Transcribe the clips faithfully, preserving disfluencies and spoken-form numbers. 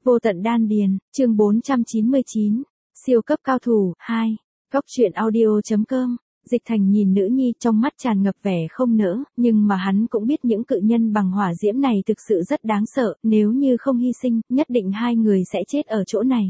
Vô tận đan điền, chương bốn trăm chín mươi chín, siêu cấp cao thủ, hai, góc truyện audio.com, Dịch Thành nhìn nữ nhi trong mắt tràn ngập vẻ không nỡ, nhưng mà hắn cũng biết những cự nhân bằng hỏa diễm này thực sự rất đáng sợ, nếu như không hy sinh, nhất định hai người sẽ chết ở chỗ này.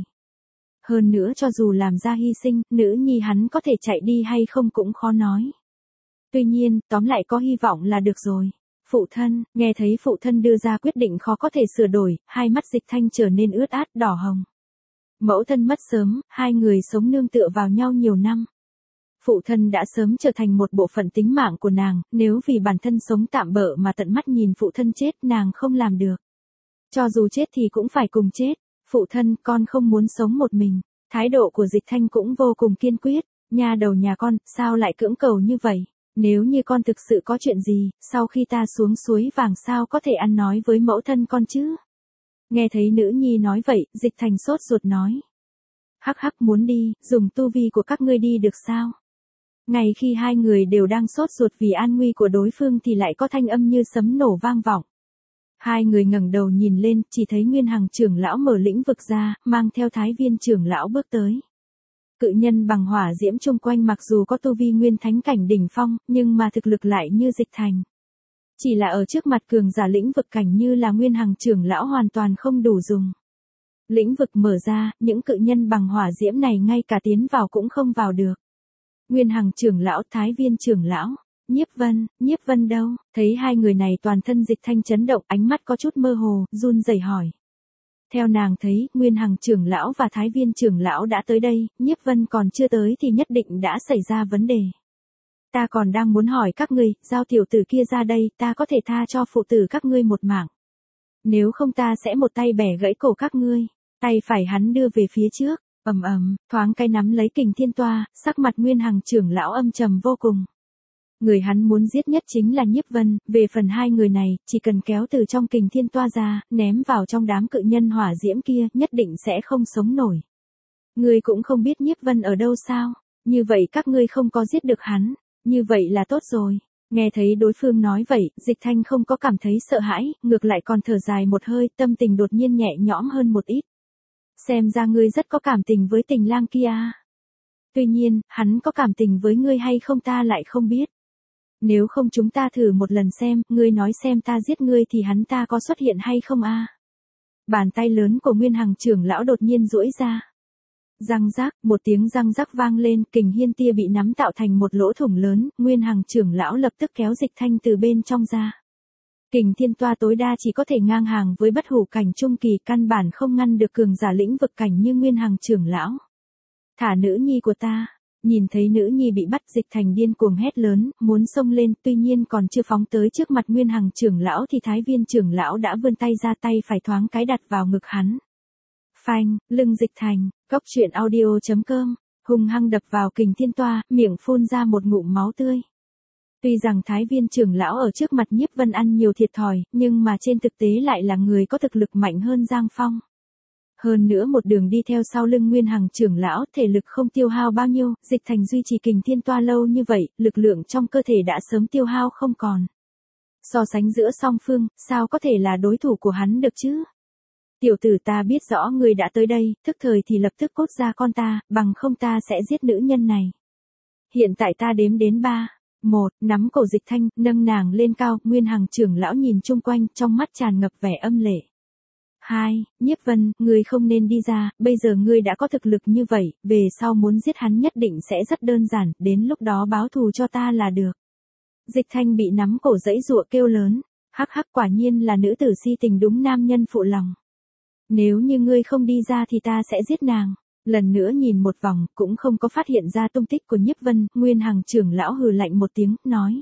Hơn nữa cho dù làm ra hy sinh, nữ nhi hắn có thể chạy đi hay không cũng khó nói. Tuy nhiên, tóm lại có hy vọng là được rồi. Phụ thân, nghe thấy phụ thân đưa ra quyết định khó có thể sửa đổi, hai mắt Dịch Thanh trở nên ướt át đỏ hồng. Mẫu thân mất sớm, hai người sống nương tựa vào nhau nhiều năm. Phụ thân đã sớm trở thành một bộ phận tính mạng của nàng, nếu vì bản thân sống tạm bợ mà tận mắt nhìn phụ thân chết nàng không làm được. Cho dù chết thì cũng phải cùng chết. Phụ thân, con không muốn sống một mình. Thái độ của Dịch Thanh cũng vô cùng kiên quyết. Nha đầu nhà con, sao lại cưỡng cầu như vậy? Nếu như con thực sự có chuyện gì, sau khi ta xuống suối vàng sao có thể ăn nói với mẫu thân con chứ? Nghe thấy nữ nhi nói vậy, Dịch Thành sốt ruột nói. Hắc hắc muốn đi, dùng tu vi của các ngươi đi được sao? Ngay khi hai người đều đang sốt ruột vì an nguy của đối phương thì lại có thanh âm như sấm nổ vang vọng. Hai người ngẩng đầu nhìn lên, chỉ thấy Nguyên Hằng trưởng lão mở lĩnh vực ra, mang theo Thái Viên trưởng lão bước tới. Cự nhân bằng hỏa diễm chung quanh mặc dù có tu vi nguyên thánh cảnh đỉnh phong, nhưng mà thực lực lại như Dịch Thành. Chỉ là ở trước mặt cường giả lĩnh vực cảnh như là Nguyên Hằng trưởng lão hoàn toàn không đủ dùng. Lĩnh vực mở ra, những cự nhân bằng hỏa diễm này ngay cả tiến vào cũng không vào được. Nguyên Hằng trưởng lão, Thái Viên trưởng lão, Nhiếp Vân, Nhiếp Vân đâu? Thấy hai người này toàn thân Dịch Thanh chấn động, ánh mắt có chút mơ hồ, run rẩy hỏi. Theo nàng thấy, Nguyên Hằng trưởng lão và Thái Viên trưởng lão đã tới đây, Nhiếp Vân còn chưa tới thì nhất định đã xảy ra vấn đề. Ta còn đang muốn hỏi các ngươi, giao tiểu tử kia ra đây, ta có thể tha cho phụ tử các ngươi một mạng. Nếu không ta sẽ một tay bẻ gãy cổ các ngươi. Tay phải hắn đưa về phía trước, ầm ầm, thoáng cái nắm lấy kình thiên toa, sắc mặt Nguyên Hằng trưởng lão âm trầm vô cùng. Người hắn muốn giết nhất chính là Nhiếp Vân, về phần hai người này, chỉ cần kéo từ trong kình thiên toa ra, ném vào trong đám cự nhân hỏa diễm kia, nhất định sẽ không sống nổi. Ngươi cũng không biết Nhiếp Vân ở đâu sao? Như vậy các ngươi không có giết được hắn, như vậy là tốt rồi. Nghe thấy đối phương nói vậy, Dịch Thanh không có cảm thấy sợ hãi, ngược lại còn thở dài một hơi, tâm tình đột nhiên nhẹ nhõm hơn một ít. Xem ra ngươi rất có cảm tình với tình lang kia. Tuy nhiên, hắn có cảm tình với ngươi hay không ta lại không biết. Nếu không chúng ta thử một lần xem, ngươi nói xem ta giết ngươi thì hắn ta có xuất hiện hay không a? Bàn tay lớn của Nguyên Hằng trưởng lão đột nhiên duỗi ra. Răng rác, một tiếng răng rác vang lên, kình hiên tia bị nắm tạo thành một lỗ thủng lớn, Nguyên Hằng trưởng lão lập tức kéo Dịch Thanh từ bên trong ra. Kình thiên toa tối đa chỉ có thể ngang hàng với bất hủ cảnh trung kỳ, căn bản không ngăn được cường giả lĩnh vực cảnh như Nguyên Hằng trưởng lão. Thả nữ nhi của ta. Nhìn thấy nữ nhi bị bắt, Dịch Thành điên cuồng hét lớn, muốn xông lên, tuy nhiên còn chưa phóng tới trước mặt Nguyên Hằng trưởng lão thì Thái Viên trưởng lão đã vươn tay ra, tay phải thoáng cái đặt vào ngực hắn. Phanh, lưng Dịch Thành, góc truyện audio.com, hung hăng đập vào kình thiên toa, miệng phun ra một ngụm máu tươi. Tuy rằng Thái Viên trưởng lão ở trước mặt Nhiếp Vân ăn nhiều thiệt thòi, nhưng mà trên thực tế lại là người có thực lực mạnh hơn Giang Phong. Hơn nữa một đường đi theo sau lưng Nguyên Hằng trưởng lão, thể lực không tiêu hao bao nhiêu, Dịch Thành duy trì kình thiên toa lâu như vậy, lực lượng trong cơ thể đã sớm tiêu hao không còn. So sánh giữa song phương, sao có thể là đối thủ của hắn được chứ? Tiểu tử, ta biết rõ ngươi đã tới đây, thức thời thì lập tức cốt ra con ta, bằng không ta sẽ giết nữ nhân này. Hiện tại ta đếm đến ba. Một, nắm cổ Dịch Thanh, nâng nàng lên cao, Nguyên Hằng trưởng lão nhìn chung quanh, trong mắt tràn ngập vẻ âm lệ. Hai, Nhiếp Vân, ngươi không nên đi ra, bây giờ ngươi đã có thực lực như vậy, về sau muốn giết hắn nhất định sẽ rất đơn giản, đến lúc đó báo thù cho ta là được. Dịch Thanh bị nắm cổ giãy giụa kêu lớn, hắc hắc, quả nhiên là nữ tử si tình đúng nam nhân phụ lòng. Nếu như ngươi không đi ra thì ta sẽ giết nàng. Lần nữa nhìn một vòng, cũng không có phát hiện ra tung tích của Nhiếp Vân, Nguyên Hằng trưởng lão hừ lạnh một tiếng, nói.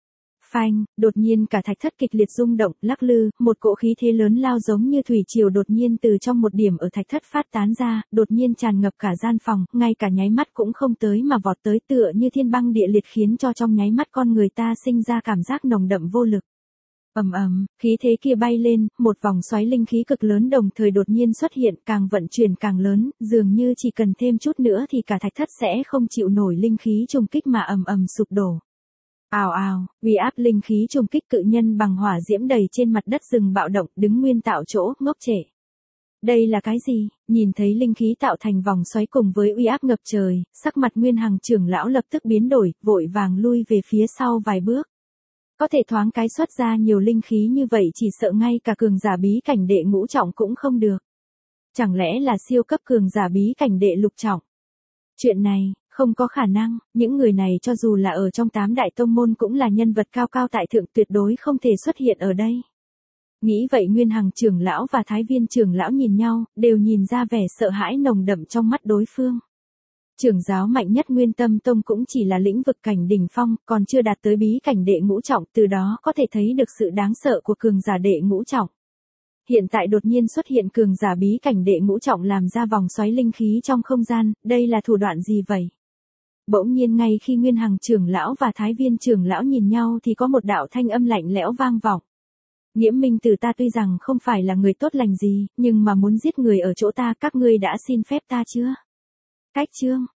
Phanh, đột nhiên cả thạch thất kịch liệt rung động, lắc lư, một cỗ khí thế lớn lao giống như thủy triều đột nhiên từ trong một điểm ở thạch thất phát tán ra, đột nhiên tràn ngập cả gian phòng, ngay cả nháy mắt cũng không tới mà vọt tới, tựa như thiên băng địa liệt, khiến cho trong nháy mắt con người ta sinh ra cảm giác nồng đậm vô lực. Ầm ầm, khí thế kia bay lên, một vòng xoáy linh khí cực lớn đồng thời đột nhiên xuất hiện, càng vận chuyển càng lớn, dường như chỉ cần thêm chút nữa thì cả thạch thất sẽ không chịu nổi linh khí trùng kích mà ầm ầm sụp đổ. Ào ào, uy áp linh khí trùng kích cự nhân bằng hỏa diễm đầy trên mặt đất rừng bạo động, đứng nguyên tạo chỗ, ngốc trệ. Đây là cái gì? Nhìn thấy linh khí tạo thành vòng xoáy cùng với uy áp ngập trời, sắc mặt Nguyên Hằng trưởng lão lập tức biến đổi, vội vàng lui về phía sau vài bước. Có thể thoáng cái xuất ra nhiều linh khí như vậy chỉ sợ ngay cả cường giả bí cảnh đệ ngũ trọng cũng không được. Chẳng lẽ là siêu cấp cường giả bí cảnh đệ lục trọng? Chuyện này, không có khả năng, những người này cho dù là ở trong tám đại tông môn cũng là nhân vật cao cao tại thượng, tuyệt đối không thể xuất hiện ở đây. Nghĩ vậy Nguyên Hằng trưởng lão và Thái Viên trưởng lão nhìn nhau, đều nhìn ra vẻ sợ hãi nồng đậm trong mắt đối phương. Trưởng giáo mạnh nhất Nguyên Tâm Tông cũng chỉ là lĩnh vực cảnh đỉnh phong, còn chưa đạt tới bí cảnh đệ ngũ trọng, từ đó có thể thấy được sự đáng sợ của cường giả đệ ngũ trọng. Hiện tại đột nhiên xuất hiện cường giả bí cảnh đệ ngũ trọng làm ra vòng xoáy linh khí trong không gian, đây là thủ đoạn gì vậy? Bỗng nhiên ngay khi Nguyên Hằng trưởng lão và Thái Viên trưởng lão nhìn nhau thì có một đạo thanh âm lạnh lẽo vang vọng. Nghiễm Minh Tử, ta tuy rằng không phải là người tốt lành gì, nhưng mà muốn giết người ở chỗ ta, các ngươi đã xin phép ta chưa? Cách chương,